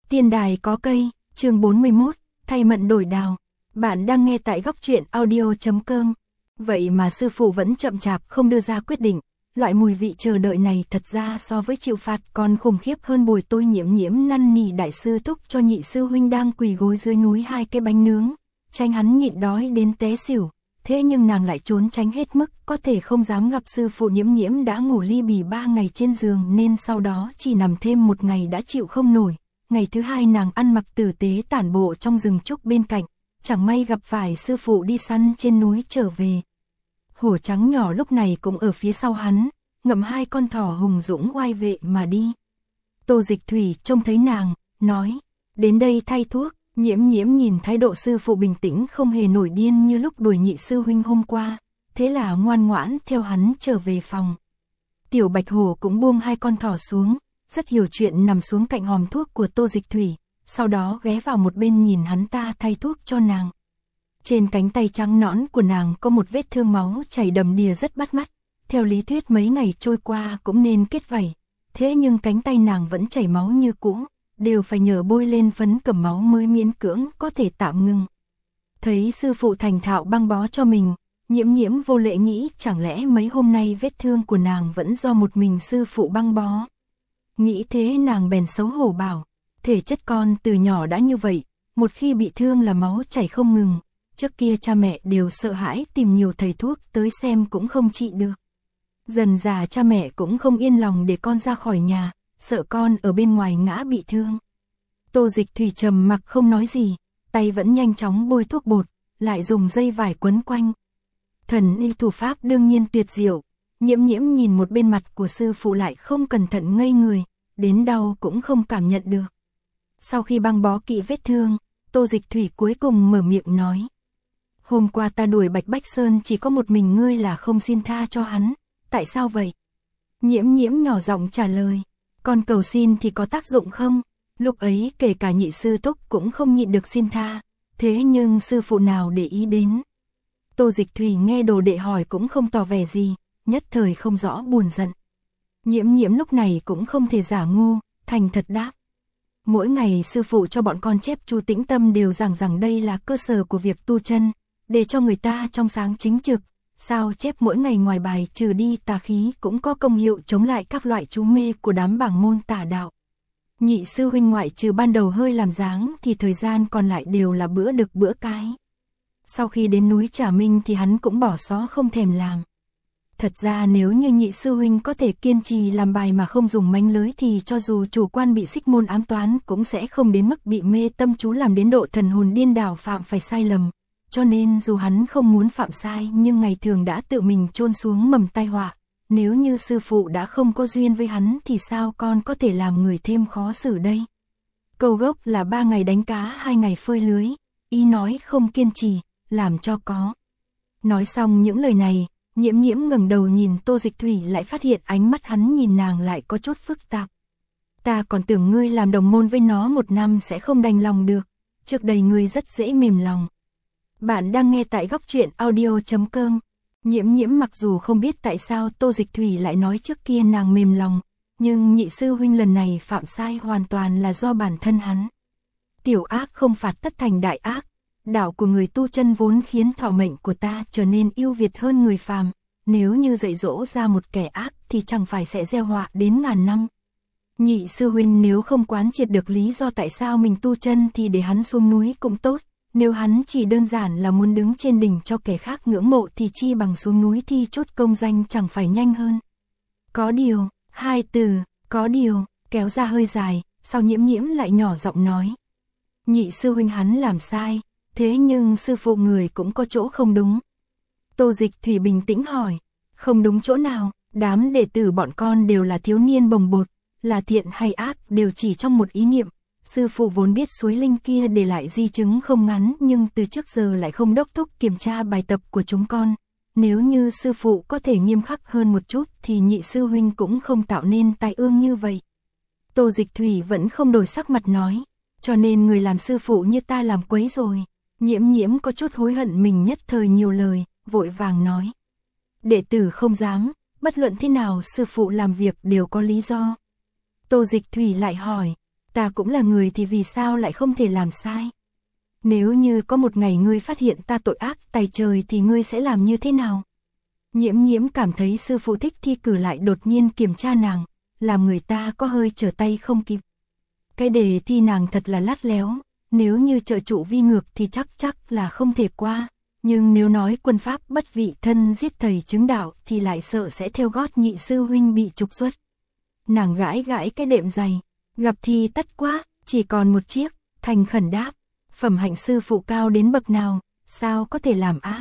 Tiên đài có cây, chương 41, thay mận đổi đào. Bạn đang nghe tại góc truyện audio.com. Vậy mà sư phụ vẫn chậm chạp không đưa ra quyết định. Loại mùi vị chờ đợi này thật ra so với chịu phạt còn khủng khiếp hơn. Buổi tối Nhiễm năn nỉ đại sư thúc cho nhị sư huynh đang quỳ gối dưới núi 2 cái bánh nướng, tranh hắn nhịn đói đến té xỉu. Thế nhưng nàng lại trốn tránh hết mức, có thể không dám gặp sư phụ. Nhiễm đã ngủ ly bì 3 ngày trên giường nên sau đó chỉ nằm thêm 1 ngày đã chịu không nổi. Ngày thứ 2 nàng ăn mặc tử tế tản bộ trong rừng trúc bên cạnh, chẳng may gặp phải sư phụ đi săn trên núi trở về. Hổ trắng nhỏ lúc này cũng ở phía sau hắn, ngậm 2 con thỏ hùng dũng oai vệ mà đi. Tô Dịch Thủy trông thấy nàng, nói, đến đây thay thuốc. Nhiễm nhìn thái độ sư phụ bình tĩnh, không hề nổi điên như lúc đuổi nhị sư huynh hôm qua, thế là ngoan ngoãn theo hắn trở về phòng. Tiểu Bạch Hổ cũng buông 2 con thỏ xuống, rất hiểu chuyện nằm xuống cạnh hòm thuốc của Tô Dịch Thủy, sau đó ghé vào một bên nhìn hắn ta thay thuốc cho nàng. Trên cánh tay trắng nõn của nàng có một vết thương máu chảy đầm đìa rất bắt mắt, theo lý thuyết mấy ngày trôi qua cũng nên kết vảy, thế nhưng cánh tay nàng vẫn chảy máu như cũ, đều phải nhờ bôi lên phấn cầm máu mới miễn cưỡng có thể tạm ngừng. Thấy sư phụ thành thạo băng bó cho mình, Nhiễm vô lệ nghĩ chẳng lẽ mấy hôm nay vết thương của nàng vẫn do một mình sư phụ băng bó. Nghĩ thế nàng bèn xấu hổ bảo, thể chất con từ nhỏ đã như vậy, một khi bị thương là máu chảy không ngừng, trước kia cha mẹ đều sợ hãi tìm nhiều thầy thuốc tới xem cũng không trị được. Dần dà cha mẹ cũng không yên lòng để con ra khỏi nhà, sợ con ở bên ngoài ngã bị thương. Tô Dịch Thủy trầm mặc không nói gì, tay vẫn nhanh chóng bôi thuốc bột, lại dùng dây vải quấn quanh. Thần y thủ pháp đương nhiên tuyệt diệu. Nhiễm nhìn một bên mặt của sư phụ lại không cẩn thận ngây người, đến đau cũng không cảm nhận được. Sau khi băng bó kỹ vết thương, Tô Dịch Thủy cuối cùng mở miệng nói, hôm qua ta đuổi Bạch Bách Sơn chỉ có một mình ngươi là không xin tha cho hắn, tại sao vậy? Nhiễm nhỏ giọng trả lời, con cầu xin thì có tác dụng không? Lúc ấy kể cả nhị sư thúc cũng không nhịn được xin tha, thế nhưng sư phụ nào để ý đến. Tô Dịch Thủy nghe đồ đệ hỏi cũng không tỏ vẻ gì, nhất thời không rõ buồn giận. Nhiễm lúc này cũng không thể giả ngu, thành thật đáp. Mỗi ngày sư phụ cho bọn con chép Chu Tĩnh Tâm đều rằng đây là cơ sở của việc tu chân, để cho người ta trong sáng chính trực. Sao chép mỗi ngày ngoài bài trừ đi tà khí cũng có công hiệu chống lại các loại chú mê của đám bảng môn tà đạo. Nhị sư huynh ngoại trừ ban đầu hơi làm dáng thì thời gian còn lại đều là bữa đực bữa cái. Sau khi đến núi Trà Minh thì hắn cũng bỏ xó không thèm làm. Thật ra nếu như nhị sư huynh có thể kiên trì làm bài mà không dùng mánh lưới thì cho dù chủ quan bị xích môn ám toán cũng sẽ không đến mức bị mê tâm chú làm đến độ thần hồn điên đảo phạm phải sai lầm. Cho nên dù hắn không muốn phạm sai nhưng ngày thường đã tự mình chôn xuống mầm tai họa. Nếu như sư phụ đã không có duyên với hắn thì sao con có thể làm người thêm khó xử đây? Câu gốc là 3 ngày đánh cá 2 ngày phơi lưới, ý nói không kiên trì, làm cho có. Nói xong những lời này, Nhiễm ngẩng đầu nhìn Tô Dịch Thủy lại phát hiện ánh mắt hắn nhìn nàng lại có chút phức tạp. Ta còn tưởng ngươi làm đồng môn với nó 1 năm sẽ không đành lòng được, trước đây ngươi rất dễ mềm lòng. Bạn đang nghe tại góc truyện audio.com. Nhiễm mặc dù không biết tại sao Tô Dịch Thủy lại nói trước kia nàng mềm lòng, nhưng nhị sư huynh lần này phạm sai hoàn toàn là do bản thân hắn. Tiểu ác không phạt tất thành đại ác, đạo của người tu chân vốn khiến thọ mệnh của ta trở nên ưu việt hơn người phàm, nếu như dạy dỗ ra một kẻ ác thì chẳng phải sẽ gieo họa đến ngàn năm. Nhị sư huynh nếu không quán triệt được lý do tại sao mình tu chân thì để hắn xuống núi cũng tốt. Nếu hắn chỉ đơn giản là muốn đứng trên đỉnh cho kẻ khác ngưỡng mộ thì chi bằng xuống núi thi chốt công danh chẳng phải nhanh hơn. Có điều, 2 từ, có điều, kéo ra hơi dài, sau Nhiễm lại nhỏ giọng nói. Nhị sư huynh hắn làm sai, thế nhưng sư phụ người cũng có chỗ không đúng. Tô Dịch Thủy bình tĩnh hỏi, không đúng chỗ nào? Đám đệ tử bọn con đều là thiếu niên bồng bột, là thiện hay ác đều chỉ trong một ý niệm. Sư phụ vốn biết suối linh kia để lại di chứng không ngắn nhưng từ trước giờ lại không đốc thúc kiểm tra bài tập của chúng con. Nếu như sư phụ có thể nghiêm khắc hơn một chút thì nhị sư huynh cũng không tạo nên tai ương như vậy. Tô Dịch Thủy vẫn không đổi sắc mặt nói, cho nên người làm sư phụ như ta làm quấy rồi. Nhiễm có chút hối hận mình nhất thời nhiều lời, vội vàng nói. Đệ tử không dám, bất luận thế nào sư phụ làm việc đều có lý do. Tô Dịch Thủy lại hỏi, Ta cũng là người thì vì sao lại không thể làm sai? Nếu như có một ngày ngươi phát hiện ta tội ác tày trời thì ngươi sẽ làm như thế nào? Nhiễm Nhiễm cảm thấy sư phụ thích thi cử lại đột nhiên kiểm tra nàng, làm người ta có hơi trở tay không kịp. Cái đề thi nàng thật là lắt léo, nếu như trợ trụ vi ngược thì chắc là không thể qua, nhưng nếu nói quân pháp bất vị thân giết thầy chứng đạo thì lại sợ sẽ theo gót nhị sư huynh bị trục xuất. Nàng gãi gãi cái đệm giày, gặp thì tất quá, chỉ còn một chiếc, thành khẩn đáp, phẩm hạnh sư phụ cao đến bậc nào, sao có thể làm ác.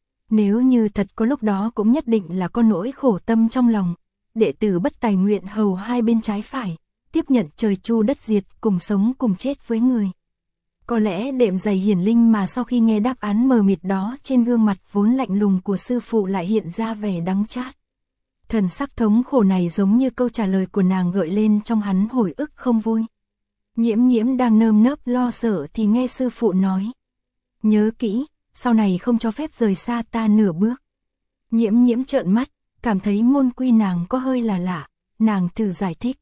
Nếu như thật có lúc đó cũng nhất định là có nỗi khổ tâm trong lòng, đệ tử bất tài nguyện hầu hai bên trái phải, tiếp nhận trời chu đất diệt, cùng sống cùng chết với người. Có lẽ đệm giày hiển linh mà sau khi nghe đáp án mờ mịt đó trên gương mặt vốn lạnh lùng của sư phụ lại hiện ra vẻ đắng chát. Thần sắc thống khổ này giống như câu trả lời của nàng gợi lên trong hắn hồi ức không vui. Nhiễm Nhiễm đang nơm nớp lo sợ thì nghe sư phụ nói. Nhớ kỹ, sau này không cho phép rời xa ta nửa bước. Nhiễm Nhiễm trợn mắt, cảm thấy môn quy nàng có hơi là lạ, nàng thử giải thích.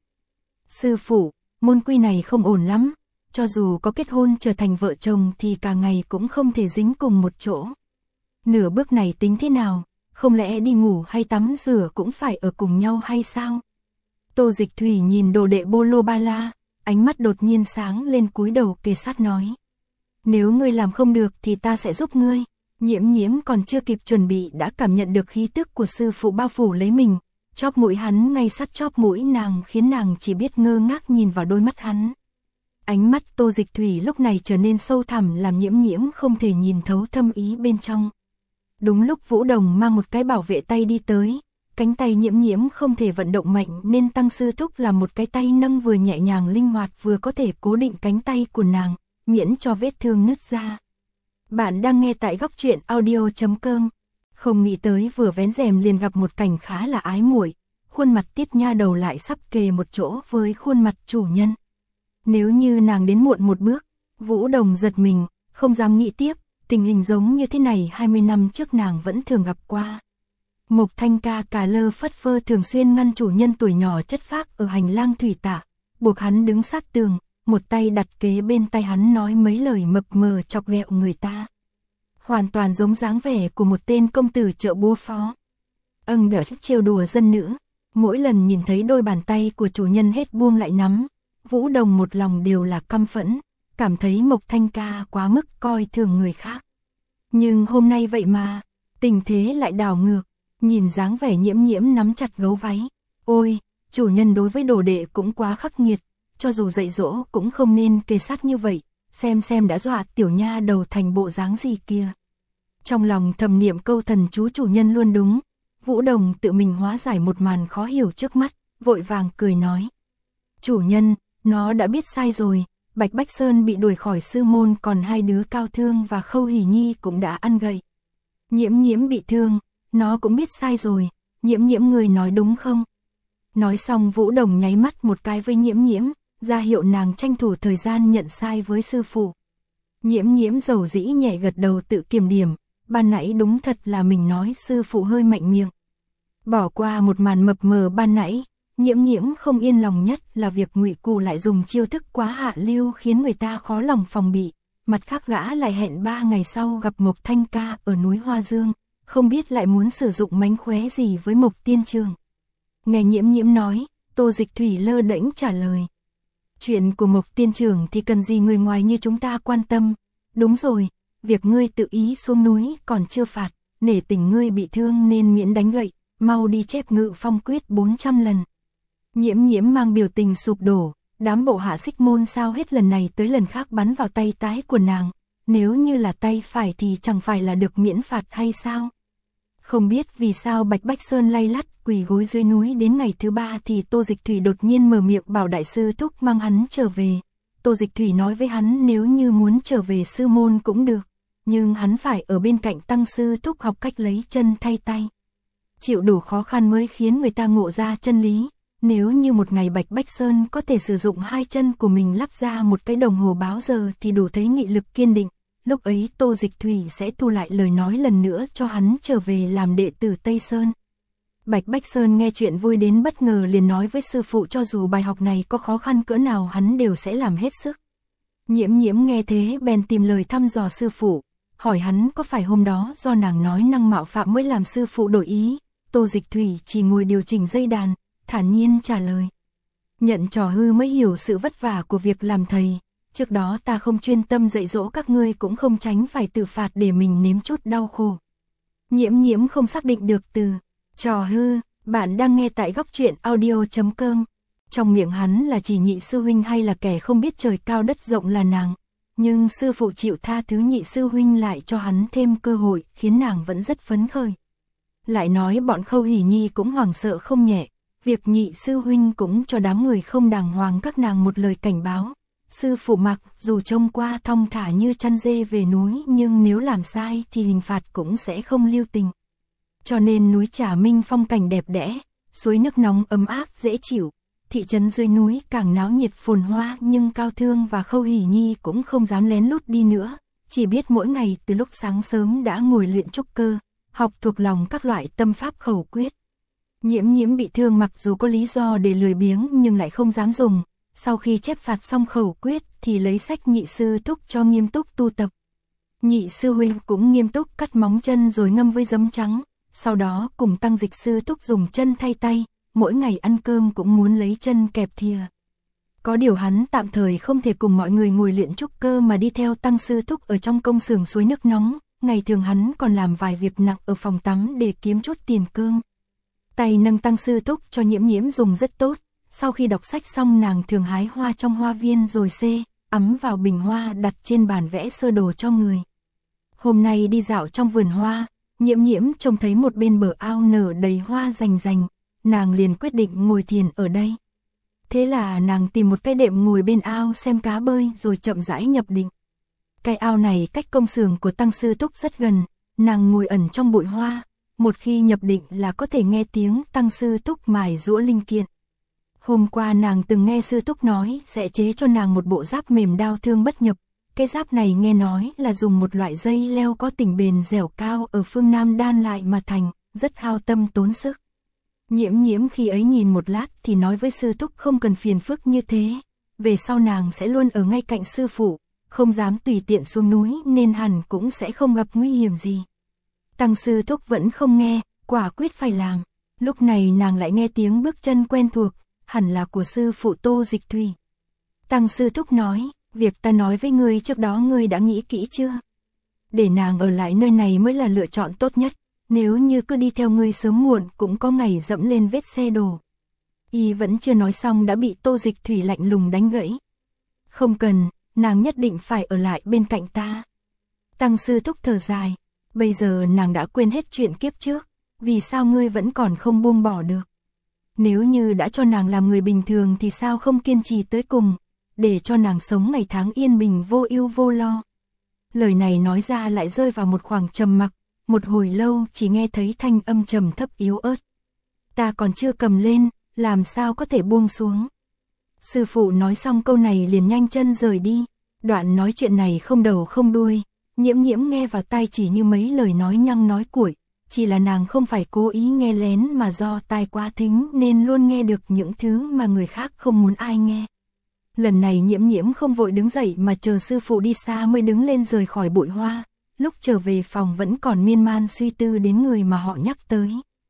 Sư phụ, môn quy này không ổn lắm, cho dù có kết hôn trở thành vợ chồng thì cả ngày cũng không thể dính cùng một chỗ. Nửa bước này tính thế nào, không lẽ đi ngủ hay tắm rửa cũng phải ở cùng nhau hay sao? Tô Dịch Thủy nhìn đồ đệ Bolo Ba La, ánh mắt đột nhiên sáng lên cúi đầu kề sát nói. Nếu ngươi làm không được thì ta sẽ giúp ngươi. Nhiễm Nhiễm còn chưa kịp chuẩn bị đã cảm nhận được khí tức của sư phụ bao phủ lấy mình, chóp mũi hắn ngay sát chóp mũi nàng khiến nàng chỉ biết ngơ ngác nhìn vào đôi mắt hắn. Ánh mắt Tô Dịch Thủy lúc này trở nên sâu thẳm làm Nhiễm Nhiễm không thể nhìn thấu thâm ý bên trong. Đúng lúc Vũ Đồng mang một cái bảo vệ tay đi tới, cánh tay Nhiễm Nhiễm không thể vận động mạnh nên Tăng Sư Thúc làm một cái tay nâng vừa nhẹ nhàng linh hoạt vừa có thể cố định cánh tay của nàng, miễn cho vết thương nứt ra. Bạn đang nghe tại góc truyện audio.com. Không nghĩ tới vừa vén rèm liền gặp một cảnh khá là ái muội, khuôn mặt Tiết Nha Đầu lại sắp kề một chỗ với khuôn mặt chủ nhân. Nếu như nàng đến muộn một bước, Vũ Đồng giật mình, không dám nghĩ tiếp, tình hình giống như thế này 20 năm trước nàng vẫn thường gặp qua. Mộc Thanh Ca cà lơ phất phơ thường xuyên ngăn chủ nhân tuổi nhỏ chất phác ở hành lang thủy tạ, buộc hắn đứng sát tường, một tay đặt kế bên tay hắn nói mấy lời mập mờ chọc ghẹo người ta. Hoàn toàn giống dáng vẻ của một tên công tử chợ búa phó. Đỡ trêu đùa dân nữ, mỗi lần nhìn thấy đôi bàn tay của chủ nhân hết buông lại nắm, Vũ Đồng một lòng đều là căm phẫn, cảm thấy Mộc Thanh Ca quá mức coi thường người khác. Nhưng hôm nay vậy mà, tình thế lại đảo ngược, nhìn dáng vẻ Nhiễm Nhiễm nắm chặt gấu váy. Ôi, chủ nhân đối với đồ đệ cũng quá khắc nghiệt, cho dù dạy dỗ cũng không nên kề sát như vậy, xem đã dọa tiểu nha đầu thành bộ dáng gì kia. Trong lòng thầm niệm câu thần chú chủ nhân luôn đúng, Vũ Đồng tự mình hóa giải một màn khó hiểu trước mắt, vội vàng cười nói. Chủ nhân, nó đã biết sai rồi, Bạch Bách Sơn bị đuổi khỏi sư môn còn hai đứa Cao Thương và Khâu Hỷ Nhi cũng đã ăn gậy. Nhiễm Nhiễm bị thương, nó cũng biết sai rồi, Nhiễm Nhiễm người nói đúng không? Nói xong Vũ Đồng nháy mắt một cái với Nhiễm Nhiễm, ra hiệu nàng tranh thủ thời gian nhận sai với sư phụ. Nhiễm Nhiễm dầu dĩ nhẹ gật đầu tự kiểm điểm, ban nãy đúng thật là mình nói sư phụ hơi mạnh miệng. Bỏ qua một màn mập mờ ban nãy, Nhiễm Nhiễm không yên lòng nhất là việc Ngụy Cù lại dùng chiêu thức quá hạ lưu khiến người ta khó lòng phòng bị. Mặt khác gã lại hẹn 3 ngày sau gặp Mộc Thanh Ca ở núi Hoa Dương, không biết lại muốn sử dụng mánh khóe gì với Mộc Tiên Trường. Nghe Nhiễm Nhiễm nói, Tô Dịch Thủy lơ đễnh trả lời. Chuyện của Mộc Tiên Trường thì cần gì người ngoài như chúng ta quan tâm. Đúng rồi, việc ngươi tự ý xuống núi còn chưa phạt, nể tình ngươi bị thương nên miễn đánh gậy, mau đi chép Ngự Phong Quyết 400 lần. Nhiễm Nhiễm mang biểu tình sụp đổ, đám bộ hạ xích môn sao hết lần này tới lần khác bắn vào tay trái của nàng, nếu như là tay phải thì chẳng phải là được miễn phạt hay sao? Không biết vì sao Bạch Bách Sơn lay lắt quỳ gối dưới núi đến ngày thứ 3 thì Tô Dịch Thủy đột nhiên mở miệng bảo đại sư thúc mang hắn trở về. Tô Dịch Thủy nói với hắn nếu như muốn trở về sư môn cũng được, nhưng hắn phải ở bên cạnh Tăng sư thúc học cách lấy chân thay tay. Chịu đủ khó khăn mới khiến người ta ngộ ra chân lý. Nếu như một ngày Bạch Bách Sơn có thể sử dụng hai chân của mình lắp ra một cái đồng hồ báo giờ thì đủ thấy nghị lực kiên định. Lúc ấy Tô Dịch Thủy sẽ thu lại lời nói lần nữa cho hắn trở về làm đệ tử Tây Sơn. Bạch Bách Sơn nghe chuyện vui đến bất ngờ liền nói với sư phụ cho dù bài học này có khó khăn cỡ nào hắn đều sẽ làm hết sức. Nhiễm Nhiễm nghe thế bèn tìm lời thăm dò sư phụ, hỏi hắn có phải hôm đó do nàng nói năng mạo phạm mới làm sư phụ đổi ý. Tô Dịch Thủy chỉ ngồi điều chỉnh dây đàn, thản nhiên trả lời. Nhận trò hư mới hiểu sự vất vả của việc làm thầy, trước đó ta không chuyên tâm dạy dỗ các ngươi cũng không tránh phải tự phạt để mình nếm chút đau khổ. Nhiễm Nhiễm không xác định được từ trò hư, bạn đang nghe tại góc truyện audio.com. Trong miệng hắn là chỉ nhị sư huynh hay là kẻ không biết trời cao đất rộng là nàng, nhưng sư phụ chịu tha thứ nhị sư huynh lại cho hắn thêm cơ hội, khiến nàng vẫn rất phấn khởi. Lại nói bọn Khâu Hỷ Nhi cũng hoảng sợ không nhẹ, việc nhị sư huynh cũng cho đám người không đàng hoàng các nàng một lời cảnh báo. Sư phụ mặc dù trông qua thong thả như chăn dê về núi nhưng nếu làm sai thì hình phạt cũng sẽ không lưu tình. Cho nên núi Trà Minh phong cảnh đẹp đẽ, suối nước nóng ấm áp dễ chịu, thị trấn dưới núi càng náo nhiệt phồn hoa, nhưng Cao Thương và Khâu Hỷ Nhi cũng không dám lén lút đi nữa, chỉ biết mỗi ngày từ lúc sáng sớm đã ngồi luyện trúc cơ, học thuộc lòng các loại tâm pháp khẩu quyết. Nhiễm Nhiễm bị thương mặc dù có lý do để lười biếng nhưng lại không dám dùng, sau khi chép phạt xong khẩu quyết thì lấy sách nhị sư thúc cho nghiêm túc tu tập. Nhị sư huynh cũng nghiêm túc cắt móng chân rồi ngâm với giấm trắng, sau đó cùng Tăng Dịch sư thúc dùng chân thay tay, mỗi ngày ăn cơm cũng muốn lấy chân kẹp thìa. Có điều hắn tạm thời không thể cùng mọi người ngồi luyện trúc cơ mà đi theo Tăng sư thúc ở trong công xưởng suối nước nóng, ngày thường hắn còn làm vài việc nặng ở phòng tắm để kiếm chút tiền cơm. Tay nâng Tăng sư thúc cho Nhiễm Nhiễm dùng rất tốt, sau khi đọc sách xong nàng thường hái hoa trong hoa viên rồi ấm vào bình hoa đặt trên bàn vẽ sơ đồ cho người. Hôm nay đi dạo trong vườn hoa, Nhiễm Nhiễm trông thấy một bên bờ ao nở đầy hoa rành rành, nàng liền quyết định ngồi thiền ở đây. Thế là nàng tìm một cái đệm ngồi bên ao xem cá bơi rồi chậm rãi nhập định. Cái ao này cách công xưởng của Tăng sư thúc rất gần, nàng ngồi ẩn trong bụi hoa, một khi nhập định là có thể nghe tiếng Tăng sư thúc mài giũa linh kiện. Hôm qua nàng từng nghe sư thúc nói sẽ chế cho nàng một bộ giáp mềm đao thương bất nhập. Cái giáp này nghe nói là dùng một loại dây leo có tình bền dẻo cao ở phương Nam đan lại mà thành, rất hao tâm tốn sức. Nhiễm Nhiễm khi ấy nhìn một lát thì nói với sư thúc không cần phiền phức như thế. Về sau nàng sẽ luôn ở ngay cạnh sư phụ, không dám tùy tiện xuống núi nên hẳn cũng sẽ không gặp nguy hiểm gì. Tăng sư thúc vẫn không nghe, quả quyết phải làm. Lúc này nàng lại nghe tiếng bước chân quen thuộc, hẳn là của sư phụ Tô Dịch Thủy. Tăng sư thúc nói, việc ta nói với ngươi trước đó ngươi đã nghĩ kỹ chưa? Để nàng ở lại nơi này mới là lựa chọn tốt nhất, nếu như cứ đi theo ngươi sớm muộn cũng có ngày dẫm lên vết xe đổ. Y vẫn chưa nói xong đã bị Tô Dịch Thủy lạnh lùng đánh gãy. Không cần, nàng nhất định phải ở lại bên cạnh ta. Tăng sư thúc thở dài, bây giờ nàng đã quên hết chuyện kiếp trước, vì sao ngươi vẫn còn không buông bỏ được? Nếu như đã cho nàng làm người bình thường thì sao không kiên trì tới cùng, để cho nàng sống ngày tháng yên bình vô ưu vô lo. Lời này nói ra lại rơi vào một khoảng trầm mặc, một hồi lâu chỉ nghe thấy thanh âm trầm thấp yếu ớt. Ta còn chưa cầm lên, làm sao có thể buông xuống. Sư phụ nói xong câu này liền nhanh chân rời đi, đoạn nói chuyện này không đầu không đuôi, Nhiễm Nhiễm nghe vào tai chỉ như mấy lời nói nhăng nói cuội. Chỉ là nàng không phải cố ý nghe lén mà do tai quá thính nên luôn nghe được những thứ mà người khác không muốn ai nghe. Lần này Nhiễm Nhiễm không vội đứng dậy mà chờ sư phụ đi xa mới đứng lên rời khỏi bụi hoa, lúc trở về phòng vẫn còn miên man suy tư đến người mà họ nhắc tới.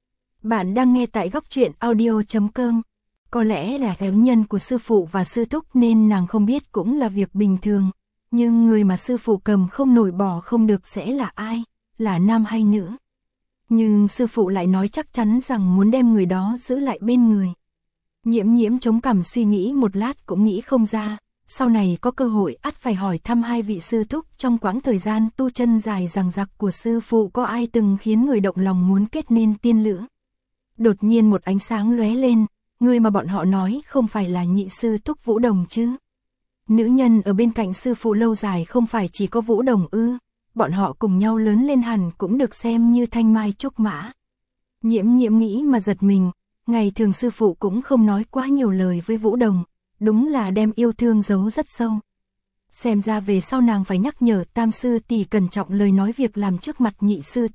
Bạn đang nghe tại góc truyện audio.com. Có lẽ là ém nhân của sư phụ và sư thúc nên nàng không biết cũng là việc bình thường, nhưng người mà sư phụ cầm không nổi bỏ không được sẽ là ai, là nam hay nữ? Nhưng sư phụ lại nói chắc chắn rằng muốn đem người đó giữ lại bên người. Nhiễm Nhiễm chống cằm suy nghĩ một lát cũng nghĩ không ra, sau này có cơ hội ắt phải hỏi thăm hai vị sư thúc trong quãng thời gian tu chân dài dằng dặc của sư phụ có ai từng khiến người động lòng muốn kết nên tiên lữ. Đột nhiên một ánh sáng lóe lên, người mà bọn họ nói không phải là nhị sư thúc Vũ Đồng chứ? Nữ nhân ở bên cạnh sư phụ lâu dài không phải chỉ có Vũ Đồng ư? Bọn họ cùng nhau lớn lên hẳn cũng được xem như thanh mai trúc mã. Nhiễm Nhiễm nghĩ mà giật mình, ngày thường sư phụ cũng không nói quá nhiều lời với Vũ Đồng, đúng là đem yêu thương giấu rất sâu. Xem ra về sau nàng phải nhắc nhở tam sư tỷ cẩn trọng lời nói việc làm trước mặt nhị sư thúc,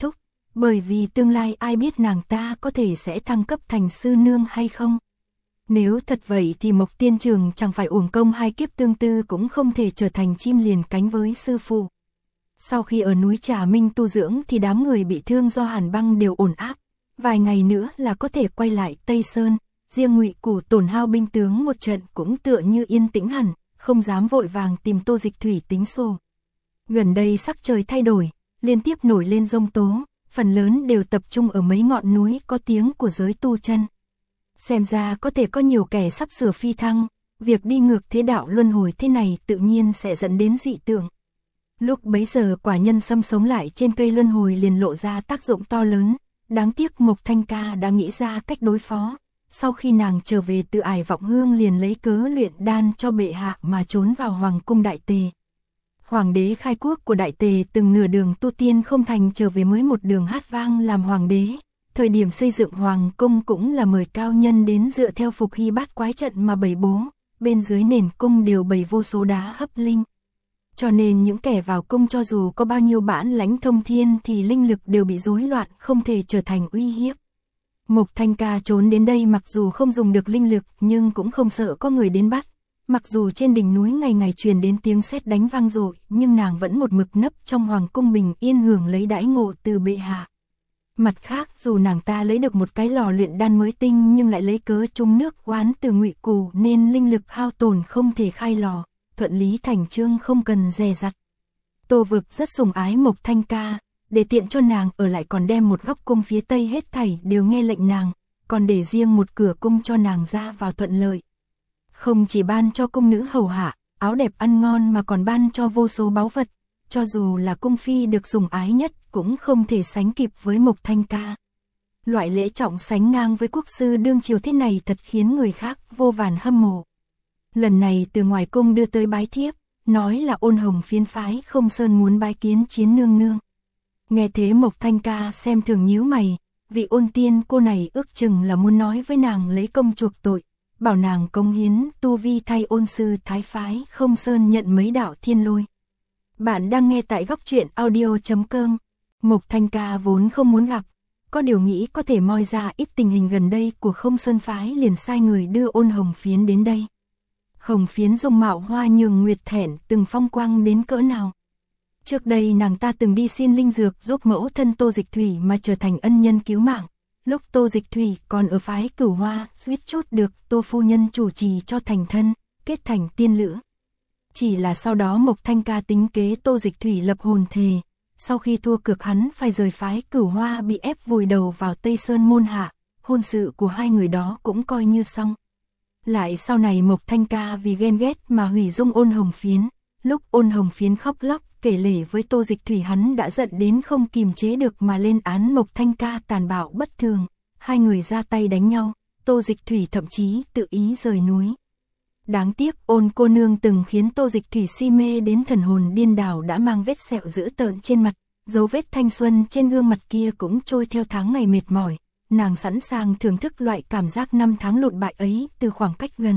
bởi vì tương lai ai biết nàng ta có thể sẽ thăng cấp thành sư nương hay không. Nếu thật vậy thì Mộc Tiên Trường chẳng phải uổng công hai kiếp tương tư cũng không thể trở thành chim liền cánh với sư phụ. Sau khi ở núi Trà Minh tu dưỡng thì đám người bị thương do hàn băng đều ổn áp, vài ngày nữa là có thể quay lại Tây Sơn, riêng Ngụy Củ tổn hao binh tướng một trận cũng tựa như yên tĩnh hẳn, không dám vội vàng tìm Tô Dịch Thủy tính sổ. Gần đây sắc trời thay đổi, liên tiếp nổi lên giông tố, phần lớn đều tập trung ở mấy ngọn núi có tiếng của giới tu chân. Xem ra có thể có nhiều kẻ sắp sửa phi thăng, việc đi ngược thế đạo luân hồi thế này tự nhiên sẽ dẫn đến dị tượng. Lúc bấy giờ quả nhân sâm sống lại trên cây luân hồi liền lộ ra tác dụng to lớn, đáng tiếc Mộc Thanh Ca đã nghĩ ra cách đối phó. Sau khi nàng trở về từ Ải Vọng Hương liền lấy cớ luyện đan cho bệ hạ mà trốn vào Hoàng cung Đại Tề. Hoàng đế khai quốc của Đại Tề từng nửa đường tu tiên không thành trở về mới một đường hát vang làm hoàng đế. Thời điểm xây dựng Hoàng cung cũng là mời cao nhân đến dựa theo Phục Hy Bát Quái trận mà bày bố, bên dưới nền cung đều bày vô số đá hấp linh. Cho nên những kẻ vào cung cho dù có bao nhiêu bản lãnh thông thiên thì linh lực đều bị rối loạn, không thể trở thành uy hiếp. Mộc Thanh Ca trốn đến đây mặc dù không dùng được linh lực nhưng cũng không sợ có người đến bắt. Mặc dù trên đỉnh núi ngày ngày truyền đến tiếng sét đánh vang dội, nhưng nàng vẫn một mực nấp trong hoàng cung bình yên hưởng lấy đãi ngộ từ bệ hạ. Mặt khác, dù nàng ta lấy được một cái lò luyện đan mới tinh nhưng lại lấy cớ trúng nước oán từ Ngụy Cù nên linh lực hao tổn không thể khai lò, thuận lý thành chương không cần dè dặt. Tô Vực rất sủng ái Mộc Thanh Ca, để tiện cho nàng ở lại còn đem một góc cung phía tây hết thảy đều nghe lệnh nàng, còn để riêng một cửa cung cho nàng ra vào thuận lợi. Không chỉ ban cho cung nữ hầu hạ, áo đẹp ăn ngon mà còn ban cho vô số báu vật, cho dù là cung phi được sủng ái nhất cũng không thể sánh kịp với Mộc Thanh Ca. Loại lễ trọng sánh ngang với quốc sư đương triều thế này thật khiến người khác vô vàn hâm mộ. Lần này từ ngoài cung đưa tới bái thiếp, nói là Ôn Hồng phiến phái Không Sơn muốn bái kiến Chiến nương nương. Nghe thế Mộc Thanh Ca xem thường nhíu mày, vị Ôn tiên cô này ước chừng là muốn nói với nàng lấy công chuộc tội, bảo nàng cống hiến tu vi thay Ôn sư thái phái Không Sơn nhận mấy đạo thiên lôi. Bạn đang nghe tại góc truyện audio.com. Mộc Thanh Ca vốn không muốn gặp, có điều nghĩ có thể moi ra ít tình hình gần đây của Không Sơn phái liền sai người đưa Ôn Hồng phiến đến đây. Hồng phiến dung mạo hoa nhường nguyệt thẹn từng phong quang đến cỡ nào. Trước đây nàng ta từng đi xin linh dược giúp mẫu thân Tô Dịch Thủy mà trở thành ân nhân cứu mạng. Lúc Tô Dịch Thủy còn ở phái Cửu Hoa, suýt chút được Tô phu nhân chủ trì cho thành thân, kết thành tiên lữ. Chỉ là sau đó Mộc Thanh Ca tính kế Tô Dịch Thủy lập hồn thề, sau khi thua cược hắn phải rời phái Cửu Hoa bị ép vùi đầu vào Tây Sơn môn hạ, hôn sự của hai người đó cũng coi như xong. Lại sau này Mộc Thanh Ca vì ghen ghét mà hủy dung Ôn Hồng phiến, lúc Ôn Hồng phiến khóc lóc kể lể với Tô Dịch Thủy hắn đã giận đến không kìm chế được mà lên án Mộc Thanh Ca tàn bạo bất thường, hai người ra tay đánh nhau, Tô Dịch Thủy thậm chí tự ý rời núi. Đáng tiếc Ôn cô nương từng khiến Tô Dịch Thủy si mê đến thần hồn điên đảo đã mang vết sẹo dữ tợn trên mặt, dấu vết thanh xuân trên gương mặt kia cũng trôi theo tháng ngày mệt mỏi. Nàng sẵn sàng thưởng thức loại cảm giác năm tháng lụt bại ấy từ khoảng cách gần.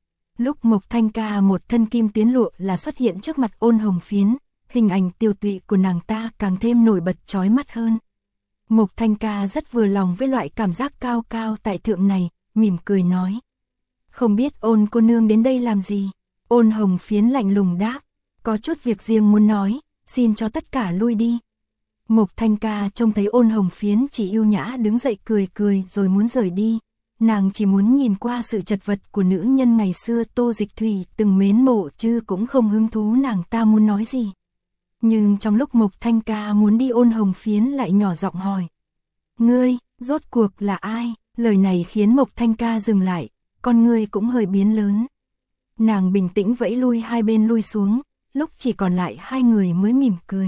Lúc Mộc Thanh Ca một thân kim tuyến lụa là xuất hiện trước mặt Ôn Hồng phiến, hình ảnh tiêu tụy của nàng ta càng thêm nổi bật chói mắt hơn. Mộc Thanh Ca rất vừa lòng với loại cảm giác cao cao tại thượng này, mỉm cười nói. Không biết Ôn cô nương đến đây làm gì? Ôn Hồng phiến lạnh lùng đáp, có chút việc riêng muốn nói, xin cho tất cả lui đi. Mộc Thanh Ca trông thấy Ôn Hồng phiến chỉ yêu nhã đứng dậy cười cười rồi muốn rời đi. Nàng chỉ muốn nhìn qua sự chật vật của nữ nhân ngày xưa Tô Dịch Thủy từng mến mộ chứ cũng không hứng thú nàng ta muốn nói gì. Nhưng trong lúc Mộc Thanh Ca muốn đi Ôn Hồng phiến lại nhỏ giọng hỏi. Ngươi, rốt cuộc là ai? Lời này khiến Mộc Thanh Ca dừng lại, con ngươi cũng hơi biến lớn. Nàng bình tĩnh vẫy lui hai bên lui xuống, lúc chỉ còn lại hai người mới mỉm cười.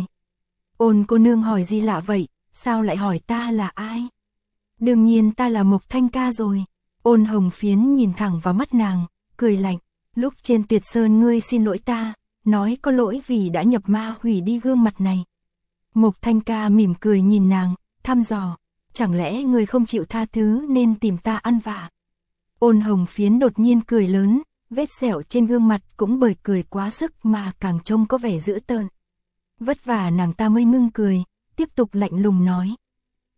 Ôn cô nương hỏi gì lạ vậy, sao lại hỏi ta là ai? Đương nhiên ta là Mộc Thanh Ca rồi. Ôn Hồng phiến nhìn thẳng vào mắt nàng, cười lạnh. Lúc trên Tuyệt Sơn ngươi xin lỗi ta, nói có lỗi vì đã nhập ma hủy đi gương mặt này. Mộc Thanh Ca mỉm cười nhìn nàng, thăm dò. Chẳng lẽ ngươi không chịu tha thứ nên tìm ta ăn vạ? Ôn Hồng phiến đột nhiên cười lớn, vết sẹo trên gương mặt cũng bởi cười quá sức mà càng trông có vẻ dữ tợn. Vất vả nàng ta mới ngưng cười, tiếp tục lạnh lùng nói.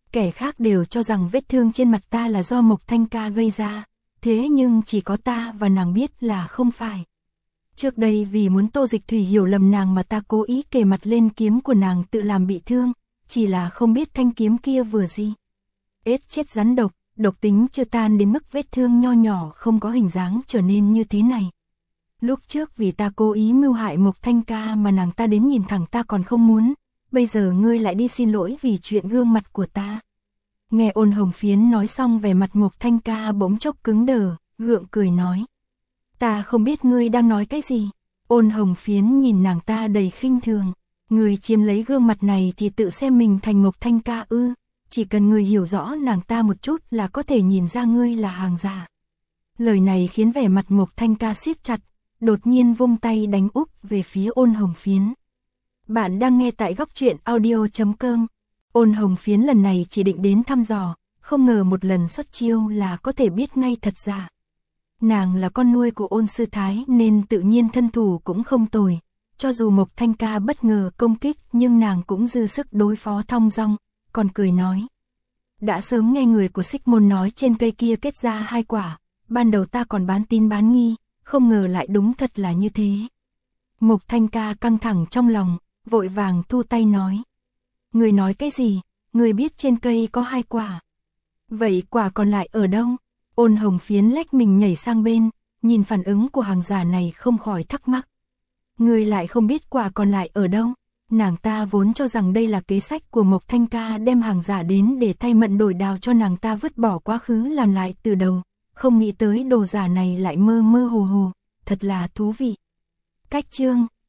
Kẻ khác đều cho rằng vết thương trên mặt ta là do Mộc Thanh Ca gây ra, thế nhưng chỉ có ta và nàng biết là không phải. Trước đây vì muốn Tô Dịch Thủy hiểu lầm nàng mà ta cố ý kề mặt lên kiếm của nàng tự làm bị thương, chỉ là không biết thanh kiếm kia vừa gì. Ết chết rắn độc, độc tính chưa tan đến mức vết thương nho nhỏ không có hình dáng trở nên như thế này. Lúc trước vì ta cố ý mưu hại Mộc Thanh Ca mà nàng ta đến nhìn thẳng ta còn không muốn, bây giờ ngươi lại đi xin lỗi vì chuyện gương mặt của ta. Nghe Ôn Hồng Phiến nói xong vẻ mặt Mộc Thanh Ca bỗng chốc cứng đờ, gượng cười nói. Ta không biết ngươi đang nói cái gì. Ôn Hồng Phiến nhìn nàng ta đầy khinh thường. Ngươi chiếm lấy gương mặt này thì tự xem mình thành Mộc Thanh Ca ư? Chỉ cần ngươi hiểu rõ nàng ta một chút là có thể nhìn ra ngươi là hàng giả. Lời này khiến vẻ mặt Mộc Thanh Ca siết chặt, đột nhiên vung tay đánh úp về phía Ôn Hồng Phiến. Bạn đang nghe tại góc truyện audio.com. Ôn Hồng Phiến lần này chỉ định đến thăm dò, không ngờ một lần xuất chiêu là có thể biết ngay thật giả. Nàng là con nuôi của Ôn Sư Thái nên tự nhiên thân thủ cũng không tồi, cho dù Mộc Thanh Ca bất ngờ công kích nhưng nàng cũng dư sức đối phó thong dong, còn cười nói. Đã sớm nghe người của Xích Môn nói trên cây kia kết ra 2 quả, ban đầu ta còn bán tin bán nghi, không ngờ lại đúng thật là như thế. Mộc Thanh Ca căng thẳng trong lòng, vội vàng thu tay nói. Người nói cái gì, người biết trên cây có 2 quả. Vậy quả còn lại ở đâu? Ôn Hồng Phiến lách mình nhảy sang bên, nhìn phản ứng của hàng giả này không khỏi thắc mắc. Người lại không biết quả còn lại ở đâu. Nàng ta vốn cho rằng đây là kế sách của Mộc Thanh Ca đem hàng giả đến để thay mận đổi đào cho nàng ta vứt bỏ quá khứ làm lại từ đầu. Không nghĩ tới đồ giả này lại mơ mơ hồ hồ, thật là thú vị. Cách chương